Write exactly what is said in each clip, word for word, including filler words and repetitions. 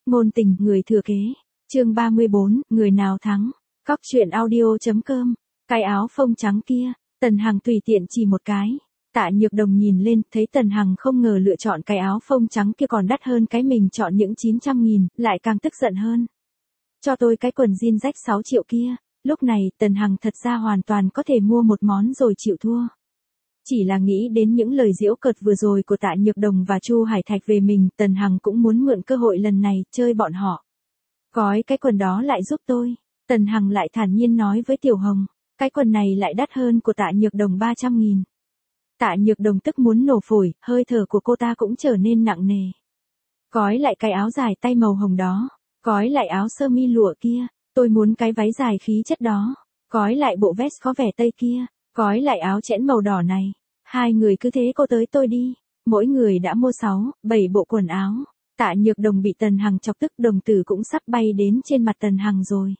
Ngôn tình, người thừa kế. Chương ba mươi bốn, người nào thắng. Cóc truyện audio.com. Cái áo phông trắng kia, Tần Hằng tùy tiện chỉ một cái. Tạ Nhược Đồng nhìn lên, thấy Tần Hằng không ngờ lựa chọn cái áo phông trắng kia còn đắt hơn cái mình chọn những chín trăm nghìn, lại càng tức giận hơn. Cho tôi cái quần jean rách sáu triệu kia. Lúc này, Tần Hằng thật ra hoàn toàn có thể mua một món rồi chịu thua. Chỉ là nghĩ đến những lời giễu cợt vừa rồi của Tạ Nhược Đồng và Chu Hải Thạch về mình, Tần Hằng cũng muốn mượn cơ hội lần này, chơi bọn họ. Gói cái quần đó lại giúp tôi. Tần Hằng lại thản nhiên nói với Tiểu Hồng, cái quần này lại đắt hơn của Tạ Nhược Đồng ba trăm nghìn. Tạ Nhược Đồng tức muốn nổ phổi, hơi thở của cô ta cũng trở nên nặng nề. Gói lại cái áo dài tay màu hồng đó. Gói lại áo sơ mi lụa kia. Tôi muốn cái váy dài khí chất đó. Gói lại bộ vest có vẻ tây kia. Gói lại áo chẽn màu đỏ này. Hai người cứ thế cô tới tôi đi. Mỗi người đã mua sáu, bảy bộ quần áo. Tạ Nhược Đồng bị Tần Hằng chọc tức, đồng tử cũng sắp bay đến trên mặt Tần Hằng rồi.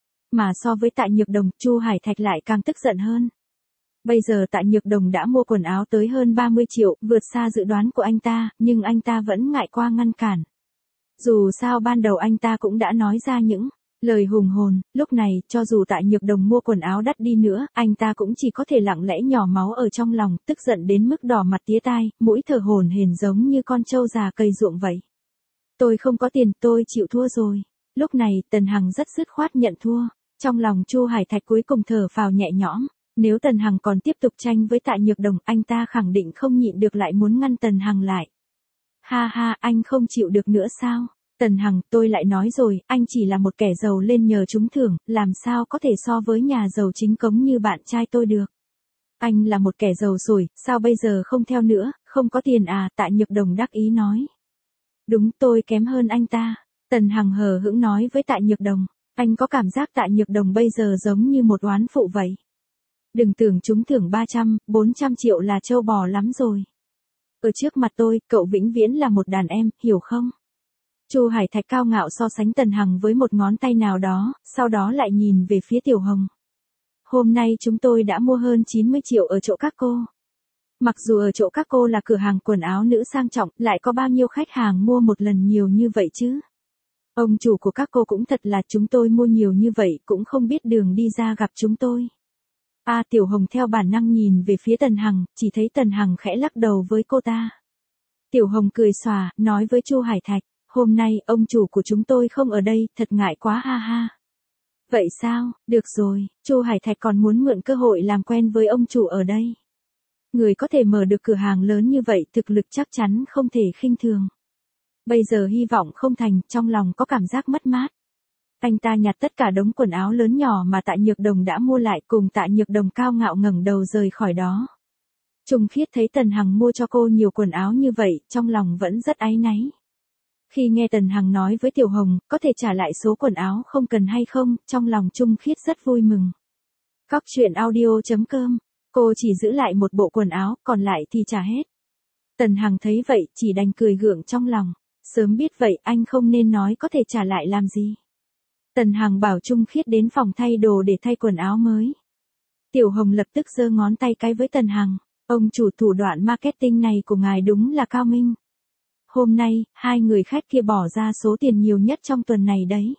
Mà so với Tạ Nhược Đồng, Chu Hải Thạch lại càng tức giận hơn. Bây giờ Tạ Nhược Đồng đã mua quần áo tới hơn ba mươi triệu, vượt xa dự đoán của anh ta, nhưng anh ta vẫn ngại qua ngăn cản. Dù sao ban đầu anh ta cũng đã nói ra những lời hùng hồn, lúc này, cho dù Tạ Nhược Đồng mua quần áo đắt đi nữa, anh ta cũng chỉ có thể lặng lẽ nhỏ máu ở trong lòng, tức giận đến mức đỏ mặt tía tai, mũi thở hổn hển giống như con trâu già cày ruộng vậy. Tôi không có tiền, tôi chịu thua rồi. Lúc này, Tần Hằng rất dứt khoát nhận thua. Trong lòng Chu Hải Thạch cuối cùng thở phào nhẹ nhõm. Nếu Tần Hằng còn tiếp tục tranh với Tạ Nhược Đồng, anh ta khẳng định không nhịn được lại muốn ngăn Tần Hằng lại. Ha ha, anh không chịu được nữa sao? Tần Hằng, tôi lại nói rồi, anh chỉ là một kẻ giàu lên nhờ trúng thưởng, làm sao có thể so với nhà giàu chính cống như bạn trai tôi được. Anh là một kẻ giàu rồi, sao bây giờ không theo nữa, không có tiền à? Tạ Nhược Đồng đắc ý nói. Đúng, tôi kém hơn anh ta. Tần Hằng hờ hững nói với Tạ Nhược Đồng. Anh có cảm giác Tạ Nhược Đồng bây giờ giống như một oán phụ vậy. Đừng tưởng trúng thưởng ba trăm, bốn trăm triệu là trâu bò lắm rồi. Ở trước mặt tôi, cậu vĩnh viễn là một đàn em, hiểu không? Chu Hải Thạch cao ngạo so sánh Tần Hằng với một ngón tay nào đó, sau đó lại nhìn về phía Tiểu Hồng. Hôm nay chúng tôi đã mua hơn chín mươi triệu ở chỗ các cô. Mặc dù ở chỗ các cô là cửa hàng quần áo nữ sang trọng, lại có bao nhiêu khách hàng mua một lần nhiều như vậy chứ? Ông chủ của các cô cũng thật là, chúng tôi mua nhiều như vậy cũng không biết đường đi ra gặp chúng tôi. A à, Tiểu Hồng theo bản năng nhìn về phía Tần Hằng, chỉ thấy Tần Hằng khẽ lắc đầu với cô ta. Tiểu Hồng cười xòa, nói với Chu Hải Thạch, hôm nay ông chủ của chúng tôi không ở đây, thật ngại quá ha ha. Vậy sao, được rồi, Chu Hải Thạch còn muốn mượn cơ hội làm quen với ông chủ ở đây. Người có thể mở được cửa hàng lớn như vậy, thực lực chắc chắn không thể khinh thường. Bây giờ hy vọng không thành, trong lòng có cảm giác mất mát. Anh ta nhặt tất cả đống quần áo lớn nhỏ mà Tạ Nhược Đồng đã mua lại, cùng Tạ Nhược Đồng cao ngạo ngẩng đầu rời khỏi đó. Trung Khiết thấy Tần Hằng mua cho cô nhiều quần áo như vậy, trong lòng vẫn rất áy náy. Khi nghe Tần Hằng nói với Tiểu Hồng, có thể trả lại số quần áo không cần hay không, trong lòng Trung Khiết rất vui mừng. Cóc truyện audio.com. Cô chỉ giữ lại một bộ quần áo, còn lại thì trả hết. Tần Hằng thấy vậy, chỉ đành cười gượng trong lòng. Sớm biết vậy, anh không nên nói có thể trả lại làm gì. Tần Hằng bảo Trung Khiết đến phòng thay đồ để thay quần áo mới. Tiểu Hồng lập tức giơ ngón tay cái với Tần Hằng. Ông chủ, thủ đoạn marketing này của ngài đúng là cao minh. Hôm nay, hai người khách kia bỏ ra số tiền nhiều nhất trong tuần này đấy.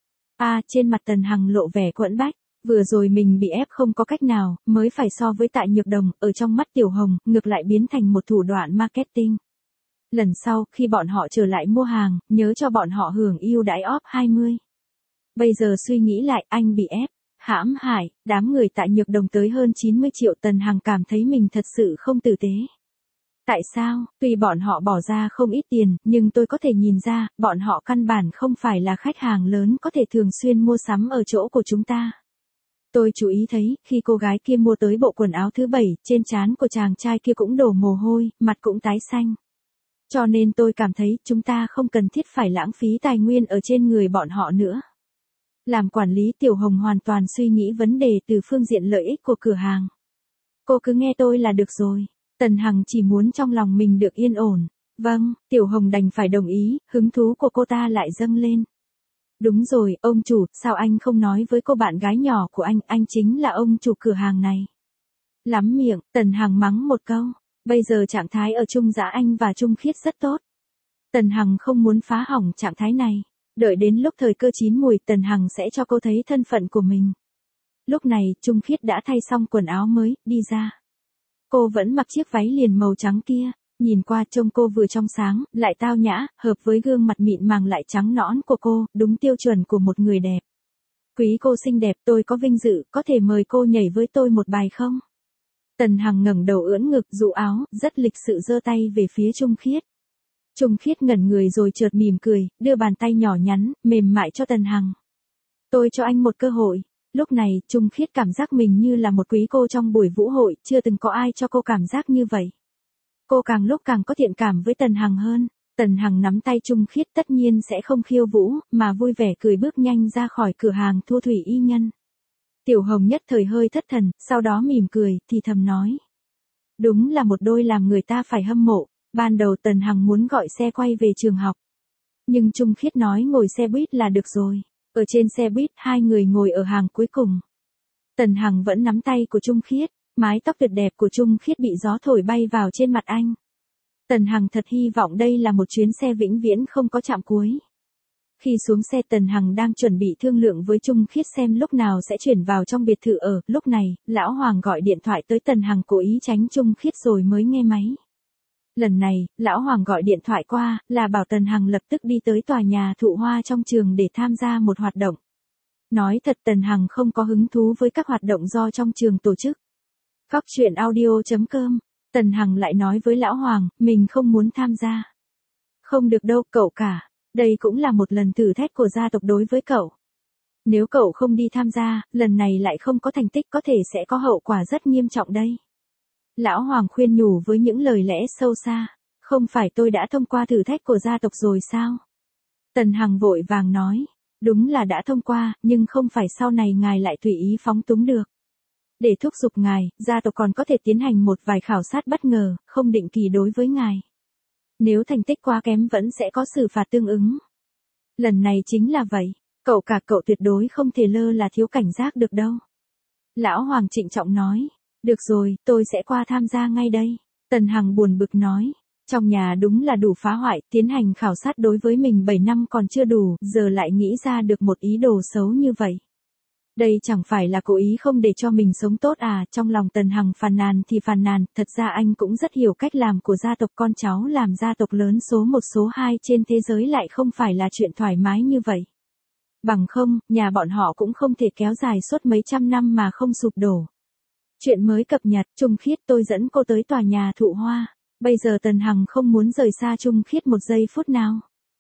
A à, trên mặt Tần Hằng lộ vẻ quẫn bách. Vừa rồi mình bị ép không có cách nào, mới phải so với Tạ Nhược Đồng, ở trong mắt Tiểu Hồng, ngược lại biến thành một thủ đoạn marketing. Lần sau, khi bọn họ trở lại mua hàng, nhớ cho bọn họ hưởng ưu đãi off hai mươi. Bây giờ suy nghĩ lại, anh bị ép, hãm hại, đám người Tạ Nhược Đồng tới hơn chín mươi triệu. Tần Hằng cảm thấy mình thật sự không tử tế. Tại sao, tuy bọn họ bỏ ra không ít tiền, nhưng tôi có thể nhìn ra, bọn họ căn bản không phải là khách hàng lớn có thể thường xuyên mua sắm ở chỗ của chúng ta. Tôi chú ý thấy, khi cô gái kia mua tới bộ quần áo thứ bảy, trên trán của chàng trai kia cũng đổ mồ hôi, mặt cũng tái xanh. Cho nên tôi cảm thấy, chúng ta không cần thiết phải lãng phí tài nguyên ở trên người bọn họ nữa. Làm quản lý, Tiểu Hồng hoàn toàn suy nghĩ vấn đề từ phương diện lợi ích của cửa hàng. Cô cứ nghe tôi là được rồi. Tần Hằng chỉ muốn trong lòng mình được yên ổn. Vâng, Tiểu Hồng đành phải đồng ý, hứng thú của cô ta lại dâng lên. Đúng rồi, ông chủ, sao anh không nói với cô bạn gái nhỏ của anh, anh chính là ông chủ cửa hàng này. Lắm miệng, Tần Hằng mắng một câu. Bây giờ trạng thái ở chung giữa anh và Trung Khiết rất tốt. Tần Hằng không muốn phá hỏng trạng thái này. Đợi đến lúc thời cơ chín mùi, Tần Hằng sẽ cho cô thấy thân phận của mình. Lúc này, Trung Khiết đã thay xong quần áo mới, đi ra. Cô vẫn mặc chiếc váy liền màu trắng kia, nhìn qua trông cô vừa trong sáng, lại tao nhã, hợp với gương mặt mịn màng lại trắng nõn của cô, đúng tiêu chuẩn của một người đẹp. Quý cô xinh đẹp, tôi có vinh dự, có thể mời cô nhảy với tôi một bài không? Tần Hằng ngẩng đầu ưỡn ngực, dụ áo, rất lịch sự giơ tay về phía Trung Khiết. Trung Khiết ngẩn người rồi chợt mỉm cười, đưa bàn tay nhỏ nhắn, mềm mại cho Tần Hằng. Tôi cho anh một cơ hội. Lúc này, Trung Khiết cảm giác mình như là một quý cô trong buổi vũ hội, chưa từng có ai cho cô cảm giác như vậy. Cô càng lúc càng có thiện cảm với Tần Hằng hơn. Tần Hằng nắm tay Trung Khiết tất nhiên sẽ không khiêu vũ, mà vui vẻ cười bước nhanh ra khỏi cửa hàng Thu Thủy Y Nhân. Tiểu Hồng nhất thời hơi thất thần, sau đó mỉm cười, thì thầm nói. Đúng là một đôi làm người ta phải hâm mộ. Ban đầu Tần Hằng muốn gọi xe quay về trường học. Nhưng Trung Khiết nói ngồi xe buýt là được rồi. Ở trên xe buýt, hai người ngồi ở hàng cuối cùng. Tần Hằng vẫn nắm tay của Trung Khiết, mái tóc tuyệt đẹp của Trung Khiết bị gió thổi bay vào trên mặt anh. Tần Hằng thật hy vọng đây là một chuyến xe vĩnh viễn không có trạm cuối. Khi xuống xe, Tần Hằng đang chuẩn bị thương lượng với Trung Khiết xem lúc nào sẽ chuyển vào trong biệt thự ở. Lúc này, Lão Hoàng gọi điện thoại tới Tần Hằng, cố ý tránh Trung Khiết rồi mới nghe máy. Lần này, Lão Hoàng gọi điện thoại qua, là bảo Tần Hằng lập tức đi tới tòa nhà Thụ Hoa trong trường để tham gia một hoạt động. Nói thật, Tần Hằng không có hứng thú với các hoạt động do trong trường tổ chức. Cóc truyện audio chấm com, Tần Hằng lại nói với Lão Hoàng, mình không muốn tham gia. Không được đâu, cậu cả. Đây cũng là một lần thử thách của gia tộc đối với cậu. Nếu cậu không đi tham gia, lần này lại không có thành tích, có thể sẽ có hậu quả rất nghiêm trọng đây. Lão Hoàng khuyên nhủ với những lời lẽ sâu xa. Không phải tôi đã thông qua thử thách của gia tộc rồi sao? Tần Hằng vội vàng nói. Đúng là đã thông qua, nhưng không phải sau này ngài lại tùy ý phóng túng được. Để thúc giục ngài, gia tộc còn có thể tiến hành một vài khảo sát bất ngờ, không định kỳ đối với ngài. Nếu thành tích quá kém vẫn sẽ có xử phạt tương ứng. Lần này chính là vậy, cậu cả cậu tuyệt đối không thể lơ là thiếu cảnh giác được đâu. Lão Hoàng trịnh trọng nói. Được rồi, tôi sẽ qua tham gia ngay đây. Tần Hằng buồn bực nói. Trong nhà đúng là đủ phá hoại, tiến hành khảo sát đối với mình bảy năm còn chưa đủ, giờ lại nghĩ ra được một ý đồ xấu như vậy. Đây chẳng phải là cố ý không để cho mình sống tốt à? Trong lòng Tần Hằng phàn nàn thì phàn nàn, thật ra anh cũng rất hiểu cách làm của gia tộc, con cháu làm gia tộc lớn số một số hai trên thế giới lại không phải là chuyện thoải mái như vậy. Bằng không, nhà bọn họ cũng không thể kéo dài suốt mấy trăm năm mà không sụp đổ. Chuyện mới cập nhật, Trung Khiết, tôi dẫn cô tới tòa nhà Thụ Hoa. Bây giờ Tần Hằng không muốn rời xa Trung Khiết một giây phút nào.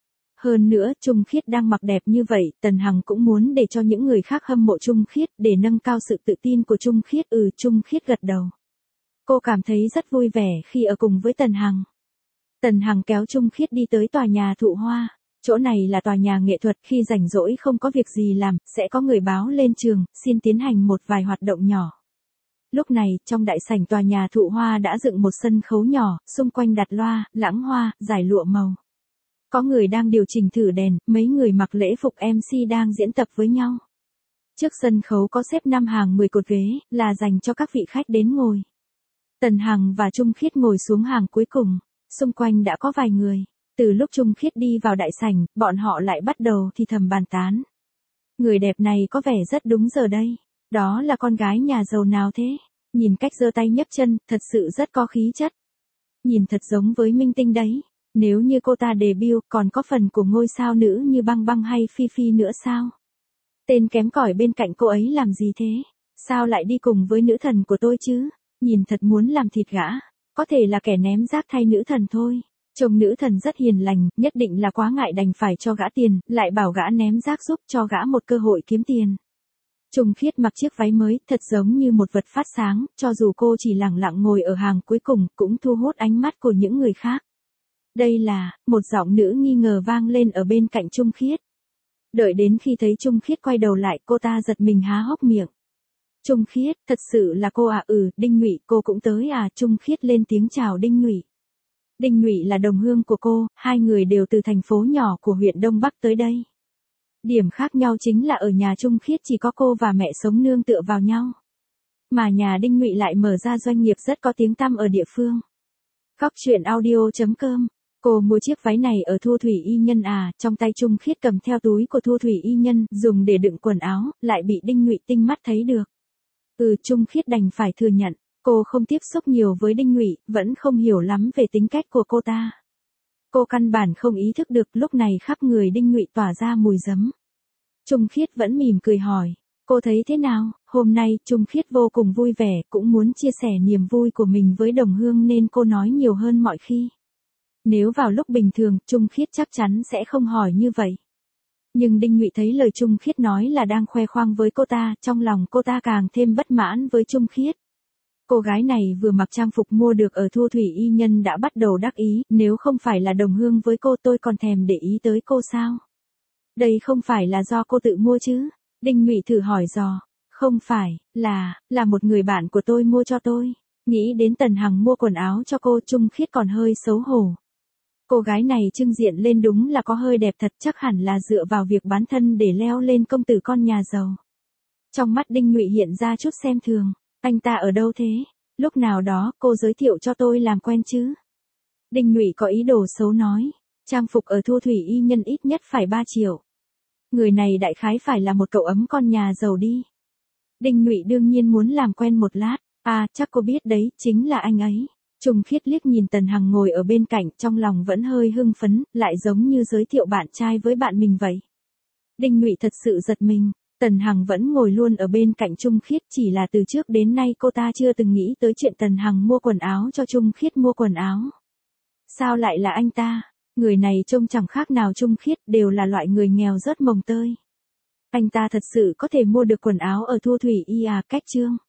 Hơn nữa, Trung Khiết đang mặc đẹp như vậy, Tần Hằng cũng muốn để cho những người khác hâm mộ Trung Khiết, để nâng cao sự tự tin của Trung Khiết. Ừ, Trung Khiết gật đầu. Cô cảm thấy rất vui vẻ khi ở cùng với Tần Hằng. Tần Hằng kéo Trung Khiết đi tới tòa nhà Thụ Hoa. Chỗ này là tòa nhà nghệ thuật, khi rảnh rỗi không có việc gì làm, sẽ có người báo lên trường, xin tiến hành một vài hoạt động nhỏ. Lúc này, trong đại sảnh tòa nhà Thụ Hoa đã dựng một sân khấu nhỏ, xung quanh đặt loa, lãng hoa, giải lụa màu. Có người đang điều chỉnh thử đèn, mấy người mặc lễ phục em xê đang diễn tập với nhau. Trước sân khấu có xếp năm hàng mười cột ghế, là dành cho các vị khách đến ngồi. Tần Hằng và Trung Khiết ngồi xuống hàng cuối cùng, xung quanh đã có vài người. Từ lúc Trung Khiết đi vào đại sảnh, bọn họ lại bắt đầu thì thầm bàn tán. Người đẹp này có vẻ rất đúng giờ đây. Đó là con gái nhà giàu nào thế? Nhìn cách giơ tay nhấc chân, thật sự rất có khí chất. Nhìn thật giống với minh tinh đấy. Nếu như cô ta debut, còn có phần của ngôi sao nữ như Băng Băng hay Phi Phi nữa sao? Tên kém cỏi bên cạnh cô ấy làm gì thế? Sao lại đi cùng với nữ thần của tôi chứ? Nhìn thật muốn làm thịt gã. Có thể là kẻ ném rác thay nữ thần thôi. Chồng nữ thần rất hiền lành, nhất định là quá ngại đành phải cho gã tiền, lại bảo gã ném rác giúp cho gã một cơ hội kiếm tiền. Trung Khiết mặc chiếc váy mới, thật giống như một vật phát sáng, cho dù cô chỉ lẳng lặng ngồi ở hàng cuối cùng, cũng thu hút ánh mắt của những người khác. Đây là, một giọng nữ nghi ngờ vang lên ở bên cạnh Trung Khiết. Đợi đến khi thấy Trung Khiết quay đầu lại, cô ta giật mình há hốc miệng. Trung Khiết, thật sự là cô à? Ừ, Đinh Nhụy, cô cũng tới à? Trung Khiết lên tiếng chào Đinh Nhụy. Đinh Nhụy là đồng hương của cô, hai người đều từ thành phố nhỏ của huyện Đông Bắc tới đây. Điểm khác nhau chính là ở nhà Trung Khiết chỉ có cô và mẹ sống nương tựa vào nhau. Mà nhà Đinh Nhụy lại mở ra doanh nghiệp rất có tiếng tăm ở địa phương. Cóc truyện audio chấm com Cô mua chiếc váy này ở Thu Thủy Y Nhân à, trong tay Trung Khiết cầm theo túi của Thu Thủy Y Nhân, dùng để đựng quần áo, lại bị Đinh Ngụy tinh mắt thấy được. Ừ, Trung Khiết đành phải thừa nhận, cô không tiếp xúc nhiều với Đinh Ngụy, vẫn không hiểu lắm về tính cách của cô ta. Cô căn bản không ý thức được lúc này khắp người Đinh Ngụy tỏa ra mùi giấm. Trung Khiết vẫn mỉm cười hỏi, cô thấy thế nào? Hôm nay Trung Khiết vô cùng vui vẻ, cũng muốn chia sẻ niềm vui của mình với đồng hương nên cô nói nhiều hơn mọi khi. Nếu vào lúc bình thường, Trung Khiết chắc chắn sẽ không hỏi như vậy. Nhưng Đinh Ngụy thấy lời Trung Khiết nói là đang khoe khoang với cô ta, trong lòng cô ta càng thêm bất mãn với Trung Khiết. Cô gái này vừa mặc trang phục mua được ở Thu Thủy Y Nhân đã bắt đầu đắc ý, nếu không phải là đồng hương với cô tôi còn thèm để ý tới cô sao? Đây không phải là do cô tự mua chứ? Đinh Ngụy thử hỏi dò. Không phải, là, là một người bạn của tôi mua cho tôi. Nghĩ đến Tần Hằng mua quần áo cho cô, Trung Khiết còn hơi xấu hổ. Cô gái này trưng diện lên đúng là có hơi đẹp thật, chắc hẳn là dựa vào việc bán thân để leo lên công tử con nhà giàu. Trong mắt Đinh Ngụy hiện ra chút xem thường. Anh ta ở đâu thế? Lúc nào đó cô giới thiệu cho tôi làm quen chứ? Đinh Ngụy có ý đồ xấu nói. Trang phục ở Thu Thủy Y Nhân ít nhất phải ba triệu. Người này đại khái phải là một cậu ấm con nhà giàu đi. Đinh Ngụy đương nhiên muốn làm quen một lát. À, chắc cô biết đấy, chính là anh ấy. Trung Khiết liếc nhìn Tần Hằng ngồi ở bên cạnh, trong lòng vẫn hơi hưng phấn, lại giống như giới thiệu bạn trai với bạn mình vậy. Đinh Ngụy thật sự giật mình, Tần Hằng vẫn ngồi luôn ở bên cạnh Trung Khiết, chỉ là từ trước đến nay cô ta chưa từng nghĩ tới chuyện Tần Hằng mua quần áo cho Trung Khiết mua quần áo. Sao lại là anh ta? Người này trông chẳng khác nào Trung Khiết, đều là loại người nghèo rớt mồng tơi. Anh ta thật sự có thể mua được quần áo ở Thu Thủy Y à? Cách chương